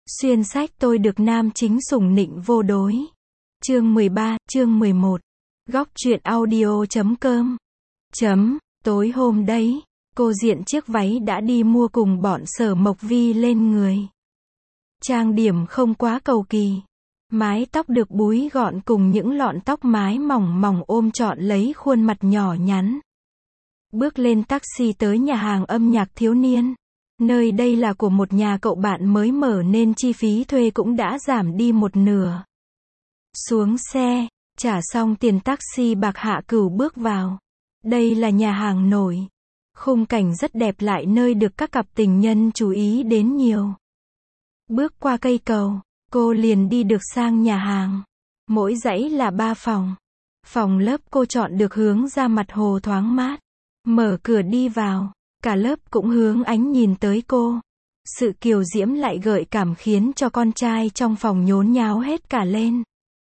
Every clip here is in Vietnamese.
Xuyên sách tôi được nam chính sủng nịnh vô đối. Chương 13, chương 11. Góc truyện audio.com. Tối hôm đấy, cô diện chiếc váy đã đi mua cùng bọn Sở Mộc Vi lên người. Trang điểm không quá cầu kỳ. Mái tóc được búi gọn cùng những lọn tóc mái mỏng mỏng ôm trọn lấy khuôn mặt nhỏ nhắn. Bước lên taxi tới nhà hàng âm nhạc thiếu niên. Nơi đây là của một nhà cậu bạn mới mở nên chi phí thuê cũng đã giảm đi một nửa. Xuống xe, trả xong tiền taxi Bạc Hạ Cửu bước vào. Đây là nhà hàng nổi. Khung cảnh rất đẹp lại nơi được các cặp tình nhân chú ý đến nhiều. Bước qua cây cầu, cô liền đi được sang nhà hàng. Mỗi dãy là 3 phòng. Phòng lớp cô chọn được hướng ra mặt hồ thoáng mát. Mở cửa đi vào, cả lớp cũng hướng ánh nhìn tới cô. Sự kiều diễm lại gợi cảm khiến cho con trai trong phòng nhốn nháo hết cả lên.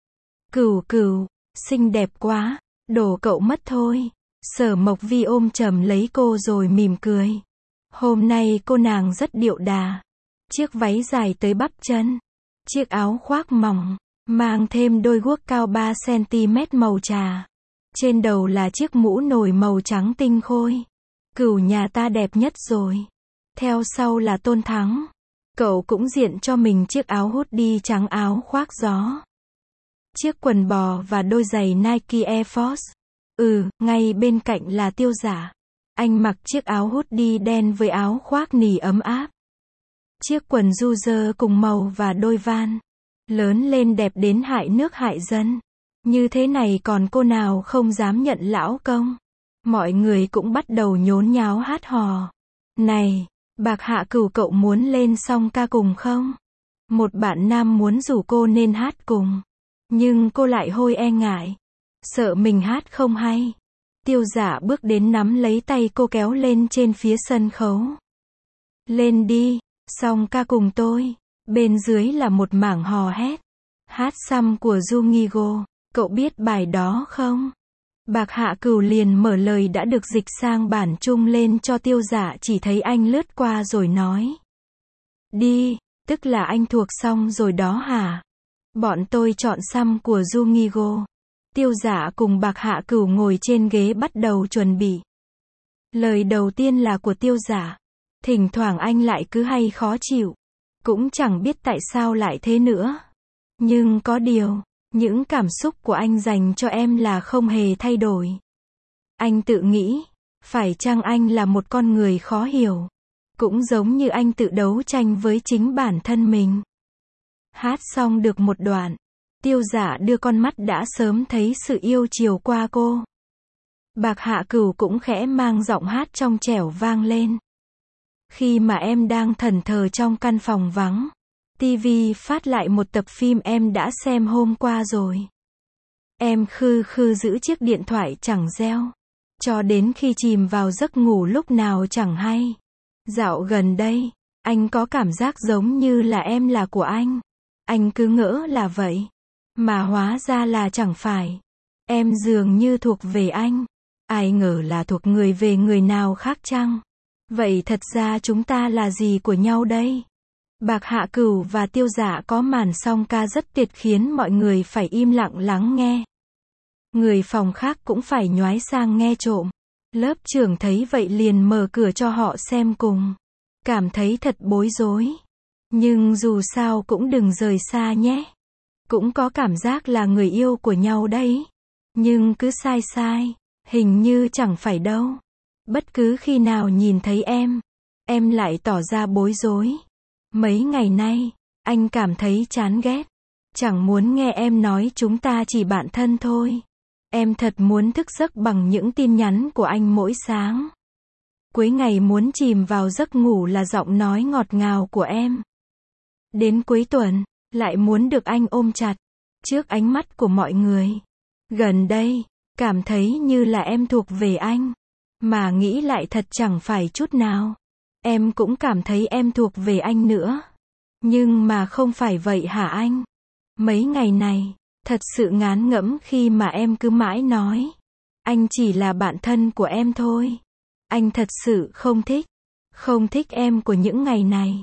Cửu Cửu, xinh đẹp quá, đổ cậu mất thôi. Sở Mộc Vi ôm chầm lấy cô rồi mỉm cười. Hôm nay cô nàng rất điệu đà. Chiếc váy dài tới bắp chân. Chiếc áo khoác mỏng, mang thêm đôi guốc cao 3cm màu trà. Trên đầu là chiếc mũ nồi màu trắng tinh khôi. Cửu nhà ta đẹp nhất rồi. Theo sau là Tôn Thắng. Cậu cũng diện cho mình chiếc áo hoodie trắng áo khoác gió. Chiếc quần bò và đôi giày Nike Air Force. Ngay bên cạnh là Tiêu Giả. Anh mặc chiếc áo hoodie đen với áo khoác nỉ ấm áp. Chiếc quần Ruger cùng màu và đôi van. Lớn lên đẹp đến hại nước hại dân. Như thế này còn cô nào không dám nhận lão công. Mọi người cũng bắt đầu nhốn nháo hát hò. Này, Bạc Hạ Cửu cậu muốn lên song ca cùng không? Một bạn nam muốn rủ cô nên hát cùng. Nhưng cô lại hôi e ngại. Sợ mình hát không hay. Tiêu Giả bước đến nắm lấy tay cô kéo lên trên phía sân khấu. Lên đi, song ca cùng tôi. Bên dưới là một mảng hò hét. Hát xăm của Jungigo, cậu biết bài đó không? Bạc Hạ Cửu liền mở lời đã được dịch sang bản Trung lên cho Tiêu Giả chỉ thấy anh lướt qua rồi nói. Đi, tức là anh thuộc xong rồi đó hả? Bọn tôi chọn xăm của Jungigo. Tiêu Giả cùng Bạc Hạ Cửu ngồi trên ghế bắt đầu chuẩn bị. Lời đầu tiên là của Tiêu Giả. Thỉnh thoảng anh lại cứ hay khó chịu. Cũng chẳng biết tại sao lại thế nữa. Nhưng có điều, những cảm xúc của anh dành cho em là không hề thay đổi. Anh tự nghĩ, phải chăng anh là một con người khó hiểu. Cũng giống như anh tự đấu tranh với chính bản thân mình. Hát xong được một đoạn. Tiêu Giả đưa con mắt đã sớm thấy sự yêu chiều qua cô. Bạc Hạ Cửu cũng khẽ mang giọng hát trong trẻo vang lên. Khi mà em đang thẫn thờ trong căn phòng vắng, TV phát lại một tập phim em đã xem hôm qua rồi. Em khư khư giữ chiếc điện thoại chẳng reo. Cho đến khi chìm vào giấc ngủ lúc nào chẳng hay. Dạo gần đây, anh có cảm giác giống như là em là của anh. Anh cứ ngỡ là vậy. Mà hóa ra là chẳng phải. Em dường như thuộc về anh. Ai ngờ là thuộc người về người nào khác chăng? Vậy thật ra chúng ta là gì của nhau đây? Bạc Hạ Cửu và Tiêu Giả có màn song ca rất tuyệt khiến mọi người phải im lặng lắng nghe. Người phòng khác cũng phải nhoái sang nghe trộm. Lớp trưởng thấy vậy liền mở cửa cho họ xem cùng. Cảm thấy thật bối rối. Nhưng dù sao cũng đừng rời xa nhé. Cũng có cảm giác là người yêu của nhau đấy. Nhưng cứ sai, hình như chẳng phải đâu. Bất cứ khi nào nhìn thấy em lại tỏ ra bối rối. Mấy ngày nay, anh cảm thấy chán ghét. Chẳng muốn nghe em nói chúng ta chỉ bạn thân thôi. Em thật muốn thức giấc bằng những tin nhắn của anh mỗi sáng. Cuối ngày muốn chìm vào giấc ngủ là giọng nói ngọt ngào của em. Đến cuối tuần, lại muốn được anh ôm chặt. Trước ánh mắt của mọi người. Gần đây, cảm thấy như là em thuộc về anh. Mà nghĩ lại thật chẳng phải chút nào. Em cũng cảm thấy em thuộc về anh nữa. Nhưng mà không phải vậy hả anh? Mấy ngày này, thật sự ngán ngẫm khi mà em cứ mãi nói. Anh chỉ là bạn thân của em thôi. Anh thật sự không thích em của những ngày này.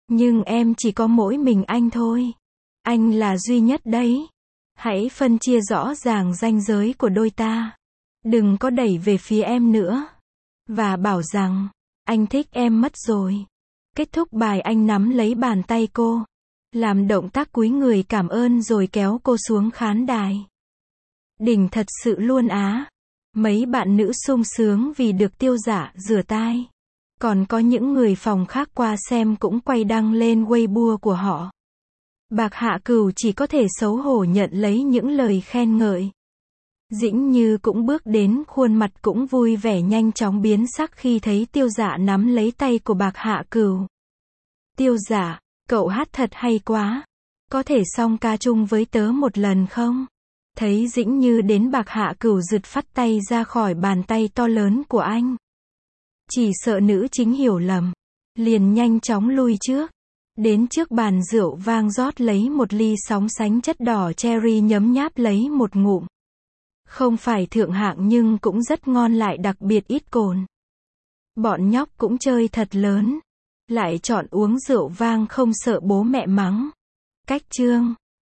Nhưng em chỉ có mỗi mình anh thôi. Anh là duy nhất đấy. Hãy phân chia rõ ràng ranh giới của đôi ta. Đừng có đẩy về phía em nữa. Và bảo rằng, anh thích em mất rồi. Kết thúc bài anh nắm lấy bàn tay cô. Làm động tác cúi người cảm ơn rồi kéo cô xuống khán đài. Đỉnh thật sự luôn á. Mấy bạn nữ sung sướng vì được Tiêu Giả rửa tai. Còn có những người phòng khác qua xem cũng quay đăng lên Weibo của họ. Bạc Hạ Cửu chỉ có thể xấu hổ nhận lấy những lời khen ngợi. Dĩnh Như cũng bước đến, khuôn mặt cũng vui vẻ nhanh chóng biến sắc khi thấy Tiêu Giả nắm lấy tay của Bạc Hạ Cửu. Tiêu Giả, cậu hát thật hay quá. Có thể song ca chung với tớ một lần không? Thấy Dĩnh Như đến, Bạc Hạ Cửu giật phắt tay ra khỏi bàn tay to lớn của anh. Chỉ sợ nữ chính hiểu lầm. Liền nhanh chóng lui trước. Đến trước bàn rượu vang rót lấy một ly sóng sánh chất đỏ cherry, nhấm nháp lấy một ngụm. Không phải thượng hạng nhưng cũng rất ngon, lại đặc biệt ít cồn. Bọn nhóc cũng chơi thật lớn. Lại chọn uống rượu vang không sợ bố mẹ mắng. Cách chương